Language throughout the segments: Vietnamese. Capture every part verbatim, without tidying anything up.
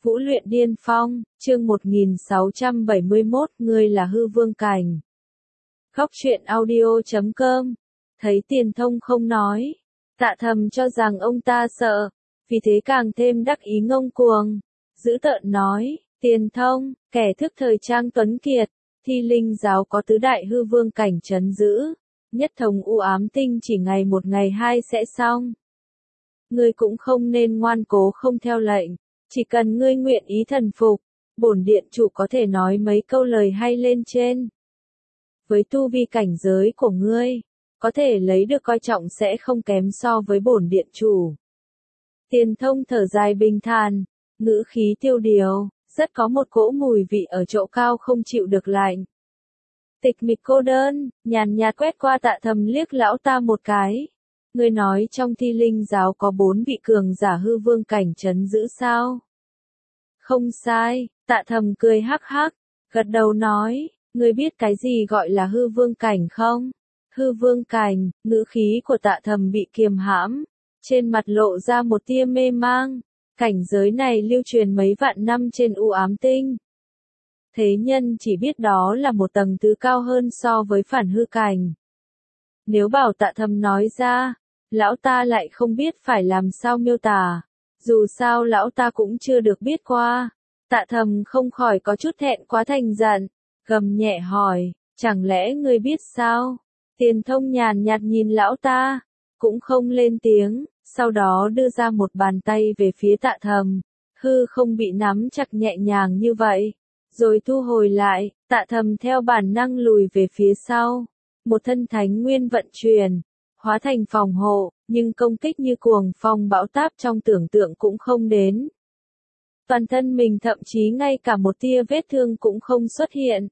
Vũ luyện điên phong, chương một nghìn sáu trăm bảy mươi mốt, ngươi là hư vương cảnh. Góc truyện audio chấm com. Thấy Tiền Thông không nói, Tạ Thầm cho rằng ông ta sợ, vì thế càng thêm đắc ý ngông cuồng. Dữ tợn nói, Tiền Thông, kẻ thức thời trang tuấn kiệt, Thi Linh giáo có tứ đại hư vương cảnh trấn giữ, nhất thống u ám tinh chỉ ngày một ngày hai sẽ xong. Ngươi cũng không nên ngoan cố không theo lệnh. Chỉ cần ngươi nguyện ý thần phục, bổn điện chủ có thể nói mấy câu lời hay lên trên. Với tu vi cảnh giới của ngươi, có thể lấy được coi trọng sẽ không kém so với bổn điện chủ. Tiền Thông thở dài bình thản, ngữ khí tiêu điều, rất có một cỗ mùi vị ở chỗ cao không chịu được lạnh. Tịch mịch cô đơn, nhàn nhạt quét qua Tạ Thầm liếc lão ta một cái. Ngươi nói trong Thi Linh giáo có bốn vị cường giả hư vương cảnh trấn giữ sao? Không sai, Tạ Thầm cười hắc hắc, gật đầu nói, ngươi biết cái gì gọi là hư vương cảnh không? Hư vương cảnh, ngữ khí của Tạ Thầm bị kiềm hãm, trên mặt lộ ra một tia mê mang, cảnh giới này lưu truyền mấy vạn năm trên u ám tinh. Thế nhân chỉ biết đó là một tầng thứ cao hơn so với phản hư cảnh. Nếu bảo Tạ Thầm nói ra, lão ta lại không biết phải làm sao miêu tả, dù sao lão ta cũng chưa được biết qua. Tạ Thầm không khỏi có chút thẹn quá thành giận, gầm nhẹ hỏi, chẳng lẽ ngươi biết sao? Tiền Thông nhàn nhạt nhìn lão ta, cũng không lên tiếng, sau đó đưa ra một bàn tay về phía Tạ Thầm, hư không bị nắm chặt nhẹ nhàng như vậy, rồi thu hồi lại. Tạ Thầm theo bản năng lùi về phía sau, một thân thánh nguyên vận chuyển, hóa thành phòng hộ, nhưng công kích như cuồng phong bão táp trong tưởng tượng cũng không đến. Toàn thân mình thậm chí ngay cả một tia vết thương cũng không xuất hiện.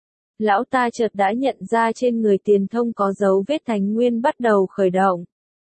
Lão ta chợt đã nhận ra trên người Tiền Thông có dấu vết thánh nguyên bắt đầu khởi động.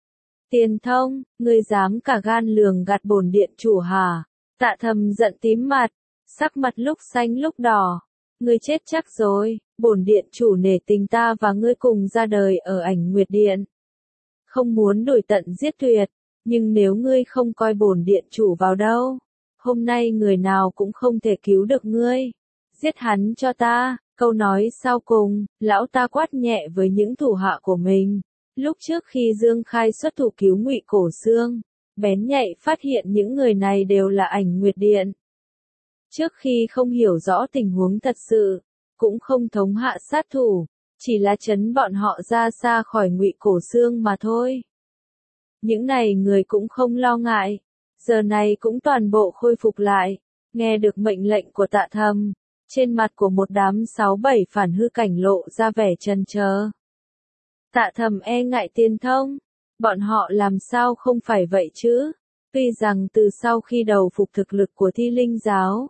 Tiền Thông, ngươi dám cả gan lường gạt bổn điện chủ hả? Tạ Thầm giận tím mặt, sắc mặt lúc xanh lúc đỏ. Ngươi chết chắc rồi, bổn điện chủ nể tình ta và ngươi cùng ra đời ở Ảnh Nguyệt Điện. Không muốn đuổi tận giết tuyệt, nhưng nếu ngươi không coi bổn điện chủ vào đâu, hôm nay người nào cũng không thể cứu được ngươi. Giết hắn cho ta. Câu nói sau cùng, lão ta quát nhẹ với những thủ hạ của mình. Lúc trước khi Dương Khai xuất thủ cứu Ngụy Cổ Xương, bén nhạy phát hiện những người này đều là Ảnh Nguyệt Điện. Trước khi không hiểu rõ tình huống thật sự, cũng không thống hạ sát thủ, chỉ là trấn bọn họ ra xa khỏi Ngụy Cổ Xương mà thôi. Những này người cũng không lo ngại, giờ này cũng toàn bộ khôi phục lại, nghe được mệnh lệnh của Tạ Thầm, trên mặt của một đám sáu bảy phản hư cảnh lộ ra vẻ chần chờ. Tạ Thầm e ngại Tiền Thông, bọn họ làm sao không phải vậy chứ? Tuy rằng từ sau khi đầu phục thực lực của Thi Linh giáo,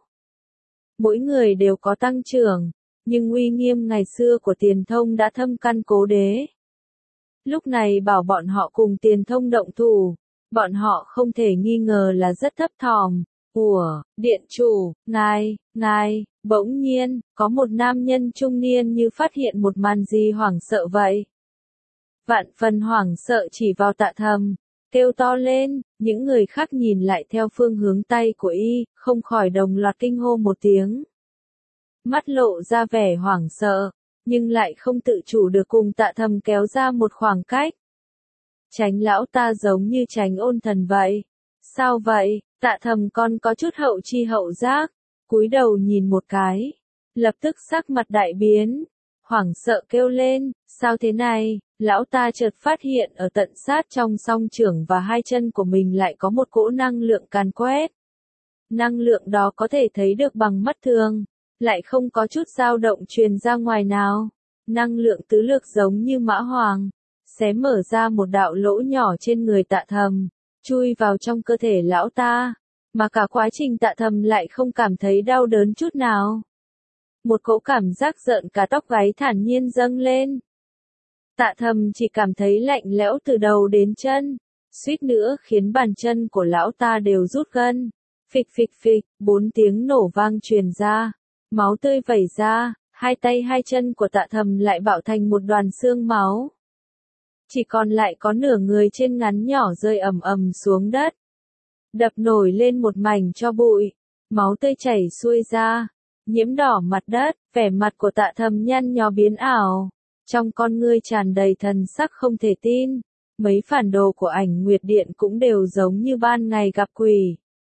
mỗi người đều có tăng trưởng, nhưng uy nghiêm ngày xưa của Tiền Thông đã thâm căn cố đế. Lúc này bảo bọn họ cùng Tiền Thông động thủ, bọn họ không thể nghi ngờ là rất thấp thỏm. Ủa, điện chủ, ngài, ngài, bỗng nhiên, có một nam nhân trung niên như phát hiện một màn gì hoảng sợ vậy. Vạn phần hoảng sợ chỉ vào Tạ Thầm, kêu to lên, những người khác nhìn lại theo phương hướng tay của y, không khỏi đồng loạt kinh hô một tiếng. Mắt lộ ra vẻ hoảng sợ, nhưng lại không tự chủ được cùng Tạ Thầm kéo ra một khoảng cách. Tránh lão ta giống như tránh ôn thần vậy. Sao vậy? Tạ Thầm còn có chút hậu chi hậu giác, cúi đầu nhìn một cái, lập tức sắc mặt đại biến, hoảng sợ kêu lên, sao thế này? Lão ta chợt phát hiện ở tận sát trong song trưởng và hai chân của mình lại có một cỗ năng lượng càn quét. Năng lượng đó có thể thấy được bằng mắt thường, lại không có chút dao động truyền ra ngoài nào. Năng lượng tứ lực giống như mã hoàng, xé mở ra một đạo lỗ nhỏ trên người Tạ Thầm, chui vào trong cơ thể lão ta, mà cả quá trình Tạ Thầm lại không cảm thấy đau đớn chút nào. Một cỗ cảm giác rợn cả tóc gáy thản nhiên dâng lên. Tạ Thầm chỉ cảm thấy lạnh lẽo từ đầu đến chân, suýt nữa khiến bàn chân của lão ta đều rút gân. Phịch phịch phịch, bốn tiếng nổ vang truyền ra, máu tươi vẩy ra, hai tay hai chân của Tạ Thầm lại bạo thành một đoàn xương máu. Chỉ còn lại có nửa người trên ngắn nhỏ rơi ầm ầm xuống đất, đập nổi lên một mảnh tro bụi. máu tươi chảy xuôi ra, nhiễm đỏ mặt đất, vẻ mặt của Tạ Thầm nhăn nhó biến ảo, trong con ngươi tràn đầy thần sắc không thể tin, mấy phản đồ của Ảnh Nguyệt Điện cũng đều giống như ban ngày gặp quỷ.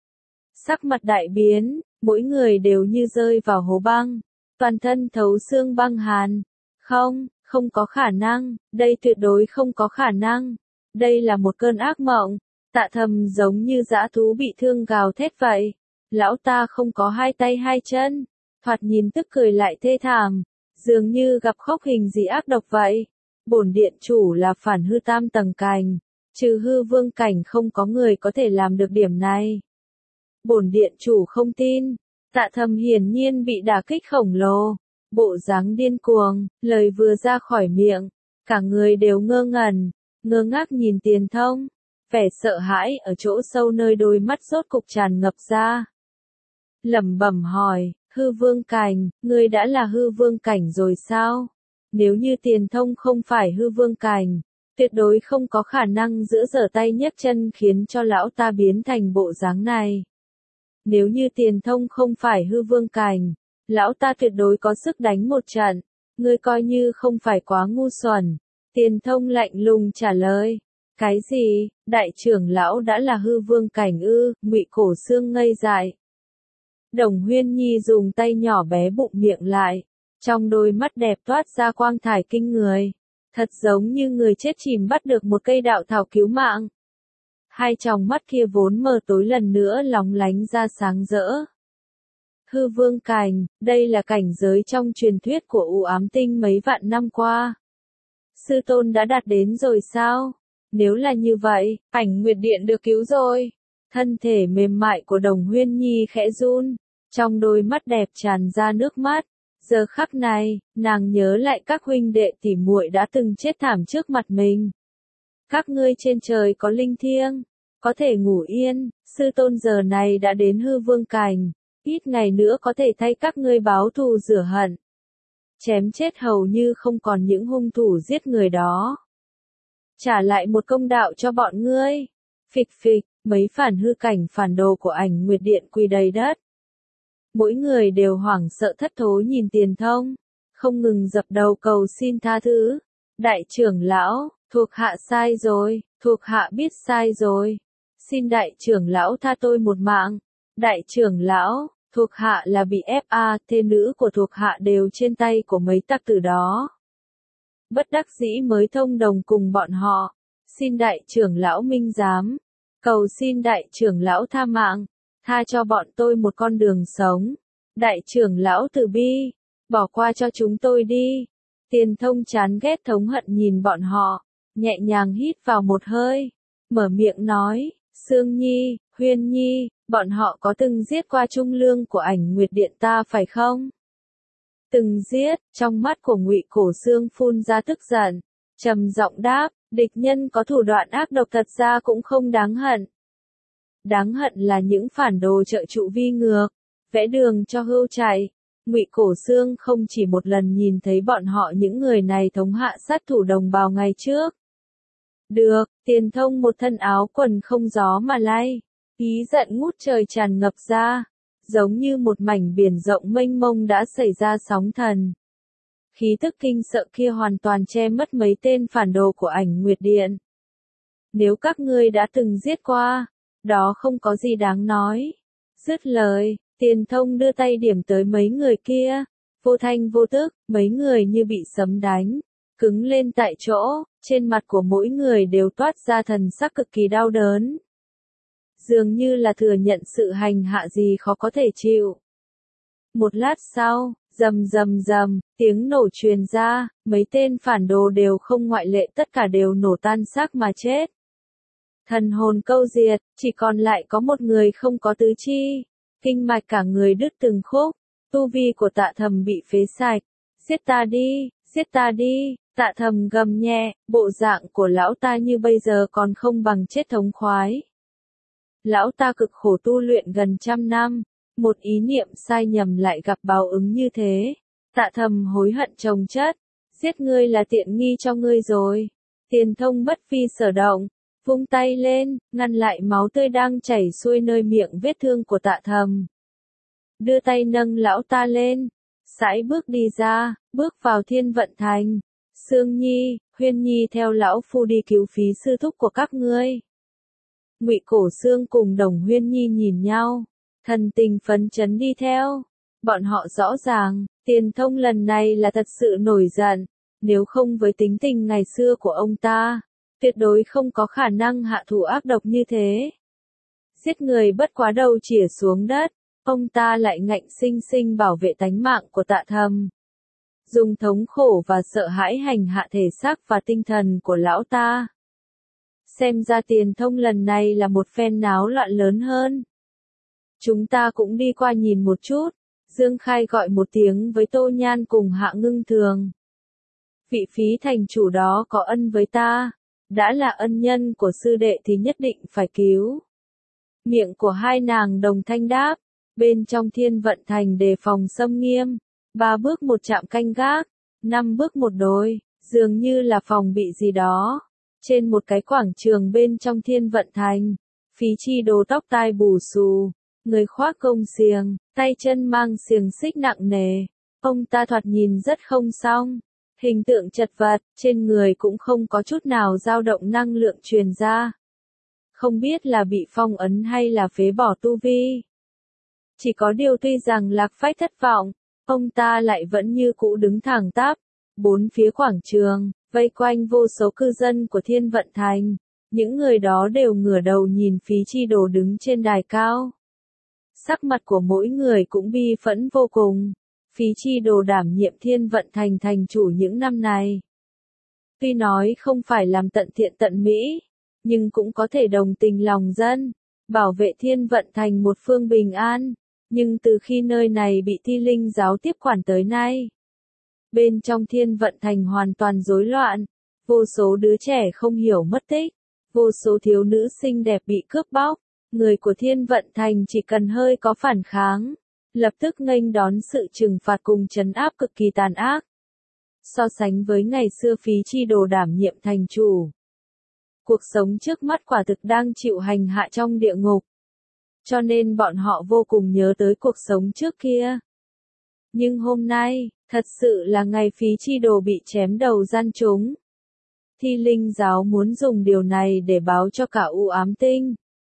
Sắc mặt đại biến, mỗi người đều như rơi vào hố băng, toàn thân thấu xương băng hàn. Không, không có khả năng, đây tuyệt đối không có khả năng. Đây là một cơn ác mộng. Tạ Thầm giống như dã thú bị thương gào thét vậy. Lão ta không có hai tay hai chân, thoạt nhìn tức cười lại thê thảm, dường như gặp khóc hình gì ác độc vậy. Bổn điện chủ là phản hư tam tầng cảnh, trừ hư vương cảnh không có người có thể làm được điểm này. Bổn điện chủ không tin. Tạ Thầm hiển nhiên bị đả kích khổng lồ, bộ dáng điên cuồng, lời vừa ra khỏi miệng, cả người đều ngơ ngẩn, ngơ ngác nhìn Tiền Thông, vẻ sợ hãi ở chỗ sâu nơi đôi mắt rốt cục tràn ngập ra. Lẩm bẩm hỏi, hư vương cảnh, ngươi đã là hư vương cảnh rồi sao? Nếu như Tiền Thông không phải hư vương cảnh, tuyệt đối không có khả năng giữa giở tay nhấc chân khiến cho lão ta biến thành bộ dáng này. Nếu như Tiền Thông không phải hư vương cảnh, lão ta tuyệt đối có sức đánh một trận, ngươi coi như không phải quá ngu xuẩn. Tiền Thông lạnh lùng trả lời, cái gì, đại trưởng lão đã là hư vương cảnh ư? Ngụy Cổ Xương ngây dại. Đồng Huyên Nhi dùng tay nhỏ bé bụng miệng lại, trong đôi mắt đẹp toát ra quang thải kinh người, thật giống như người chết chìm bắt được một cây đạo thảo cứu mạng. Hai tròng mắt kia vốn mờ tối lần nữa lóng lánh ra sáng rỡ. Hư vương cảnh, đây là cảnh giới trong truyền thuyết của U Ám Tinh mấy vạn năm qua. Sư tôn đã đạt đến rồi sao? Nếu là như vậy, Ảnh Nguyệt Điện được cứu rồi. Thân thể mềm mại của Đồng Huyên Nhi khẽ run, trong đôi mắt đẹp tràn ra nước mắt. Giờ khắc này, nàng nhớ lại các huynh đệ tỉ muội đã từng chết thảm trước mặt mình. Các ngươi trên trời có linh thiêng, có thể ngủ yên, sư tôn giờ này đã đến hư vương cảnh, ít ngày nữa có thể thay các ngươi báo thù rửa hận. Chém chết hầu như không còn những hung thủ giết người đó. Trả lại một công đạo cho bọn ngươi. Phịch phịch, mấy phản hư cảnh phản đồ của Ảnh Nguyệt Điện quỳ đầy đất. Mỗi người đều hoảng sợ thất thố nhìn Tiền Thông, không ngừng dập đầu cầu xin tha thứ. Đại trưởng lão, thuộc hạ sai rồi, thuộc hạ biết sai rồi. Xin đại trưởng lão tha tôi một mạng. Đại trưởng lão, thuộc hạ là bị ép a, thê nữ của thuộc hạ đều trên tay của mấy tặc tử đó. Bất đắc dĩ mới thông đồng cùng bọn họ. Xin đại trưởng lão minh giám. Cầu xin đại trưởng lão tha mạng. Tha cho bọn tôi một con đường sống. Đại trưởng lão từ bi. Bỏ qua cho chúng tôi đi. Tiền Thông chán ghét thống hận nhìn bọn họ. Nhẹ nhàng hít vào một hơi. Mở miệng nói. Sương Nhi, Huyên Nhi, bọn họ có từng giết qua trung lương của Ảnh Nguyệt Điện ta phải không? Từng giết, trong mắt của Ngụy Cổ Xương phun ra tức giận, trầm giọng đáp, địch nhân có thủ đoạn ác độc thật ra cũng không đáng hận. Đáng hận là những phản đồ trợ trụ vi ngược, vẽ đường cho hươu chạy. Ngụy Cổ Xương không chỉ một lần nhìn thấy bọn họ những người này thống hạ sát thủ đồng bào ngày trước. Được, Tiền Thông một thân áo quần không gió mà lay, ý giận ngút trời tràn ngập ra, giống như một mảnh biển rộng mênh mông đã xảy ra sóng thần. Khí tức kinh sợ kia hoàn toàn che mất mấy tên phản đồ của Ảnh Nguyệt Điện. Nếu các ngươi đã từng giết qua, đó không có gì đáng nói. Dứt lời, Tiền Thông đưa tay điểm tới mấy người kia, vô thanh vô tức, mấy người như bị sấm đánh, cứng lên tại chỗ, trên mặt của mỗi người đều toát ra thần sắc cực kỳ đau đớn. Dường như là thừa nhận sự hành hạ gì khó có thể chịu. Một lát sau, rầm rầm rầm, tiếng nổ truyền ra, mấy tên phản đồ đều không ngoại lệ tất cả đều nổ tan xác mà chết. Thần hồn câu diệt, chỉ còn lại có một người không có tứ chi, kinh mạch cả người đứt từng khúc, tu vi của Tạ Thầm bị phế sạch. Giết ta đi, giết ta đi, Tạ Thầm gầm nhẹ, bộ dạng của lão ta như bây giờ còn không bằng chết thống khoái. Lão ta cực khổ tu luyện gần trăm năm, một ý niệm sai nhầm lại gặp báo ứng như thế. Tạ Thầm hối hận chồng chất, giết ngươi là tiện nghi cho ngươi rồi. Tiền Thông bất phi sở động, vung tay lên, ngăn lại máu tươi đang chảy xuôi nơi miệng vết thương của Tạ Thầm. đưa tay nâng lão ta lên, sải bước đi ra, bước vào Thiên Vận Thành. Sương Nhi, Huyên Nhi theo lão phu đi cứu phí sư thúc của các ngươi. Ngụy Cổ Sương cùng Đồng Huyên Nhi nhìn nhau, thần tình phấn chấn đi theo. Bọn họ rõ ràng, Tiền Thông lần này là thật sự nổi giận, nếu không với tính tình ngày xưa của ông ta, tuyệt đối không có khả năng hạ thủ ác độc như thế. Giết người bất quá đầu chĩa xuống đất, ông ta lại ngạnh sinh sinh bảo vệ tánh mạng của Tạ Thầm. Dùng thống khổ và sợ hãi hành hạ thể xác và tinh thần của lão ta. Xem ra Tiền Thông lần này là một phen náo loạn lớn hơn. Chúng ta cũng đi qua nhìn một chút. Dương Khai gọi một tiếng với Tô Nhan cùng Hạ Ngưng Thường. Vị Phí thành chủ đó có ân với ta, đã là ân nhân của sư đệ thì nhất định phải cứu. Miệng của hai nàng đồng thanh đáp, bên trong Thiên Vận Thành đề phòng xâm nghiêm, ba bước một chạm canh gác, năm bước một đối, dường như là phòng bị gì đó. Trên một cái quảng trường bên trong Thiên Vận Thành, Phí Chi Đồ tóc tai bù xù, người khoác công xiềng, tay chân mang xiềng xích nặng nề. Ông ta thoạt nhìn rất không xong, hình tượng chật vật, trên người cũng không có chút nào dao động năng lượng truyền ra. Không biết là bị phong ấn hay là phế bỏ tu vi. Chỉ có điều tuy rằng Lạc Phách thất vọng, ông ta lại vẫn như cũ đứng thẳng tắp, bốn phía quảng trường, vây quanh vô số cư dân của Thiên Vận Thành. Những người đó đều ngửa đầu nhìn Phí Chi Đồ đứng trên đài cao. Sắc mặt của mỗi người cũng bi phẫn vô cùng. Phí Chi Đồ đảm nhiệm Thiên Vận Thành thành chủ những năm này. Tuy nói không phải làm tận thiện tận mỹ, nhưng cũng có thể đồng tình lòng dân, bảo vệ Thiên Vận Thành một phương bình an. Nhưng từ khi nơi này bị Thi Linh giáo tiếp quản tới nay, bên trong Thiên Vận Thành hoàn toàn rối loạn, vô số đứa trẻ không hiểu mất tích, vô số thiếu nữ xinh đẹp bị cướp bóc. Người của Thiên Vận Thành chỉ cần hơi có phản kháng, lập tức nghênh đón sự trừng phạt cùng trấn áp cực kỳ tàn ác. So sánh với ngày xưa Phí Chi Đồ đảm nhiệm thành chủ, cuộc sống trước mắt quả thực đang chịu hành hạ trong địa ngục. Cho nên bọn họ vô cùng nhớ tới cuộc sống trước kia. Nhưng hôm nay, thật sự là ngày Phí Chi Đồ bị chém đầu gian trúng. Thi Linh giáo muốn dùng điều này để báo cho cả U Ám Tinh.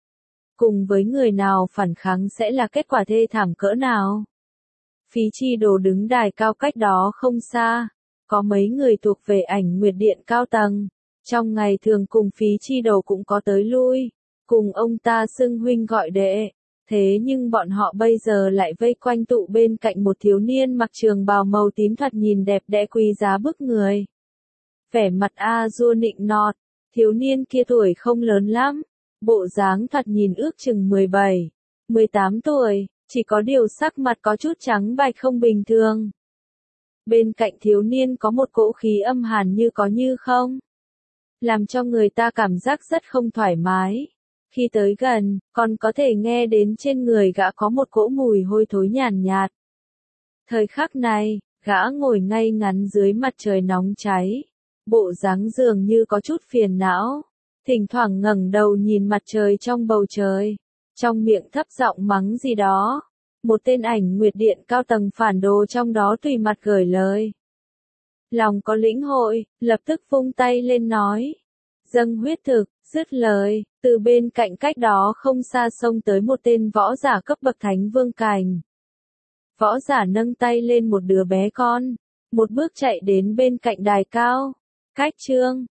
Cùng với người nào phản kháng sẽ là kết quả thê thảm cỡ nào. Phí Chi Đồ đứng đài cao cách đó không xa, có mấy người thuộc về Ảnh Nguyệt Điện cao tầng, trong ngày thường cùng Phí Chi Đồ cũng có tới lui, cùng ông ta xưng huynh gọi đệ, thế nhưng bọn họ bây giờ lại vây quanh tụ bên cạnh một thiếu niên mặc trường bào màu tím thoạt nhìn đẹp đẽ quý giá bức người. Vẻ mặt a dua nịnh nọt, thiếu niên kia tuổi không lớn lắm. Bộ dáng thoạt nhìn ước chừng mười bảy, mười tám tuổi, chỉ có điều sắc mặt có chút trắng bạch không bình thường. Bên cạnh thiếu niên có một cỗ khí âm hàn như có như không, làm cho người ta cảm giác rất không thoải mái. Khi tới gần, còn có thể nghe đến trên người gã có một cỗ mùi hôi thối nhàn nhạt. Thời khắc này, gã ngồi ngay ngắn dưới mặt trời nóng cháy, bộ dáng dường như có chút phiền não. Thỉnh thoảng ngẩng đầu nhìn mặt trời trong bầu trời, trong miệng thấp giọng mắng gì đó. Một tên Ảnh Nguyệt Điện cao tầng phản đồ trong đó tùy mặt gửi lời. Lòng có lĩnh hội, lập tức vung tay lên nói. Dâng huyết thực, dứt lời, từ bên cạnh cách đó không xa xông tới một tên võ giả cấp bậc Thánh Vương Cảnh. Võ giả nâng tay lên một đứa bé con, một bước chạy đến bên cạnh đài cao. Cách trương,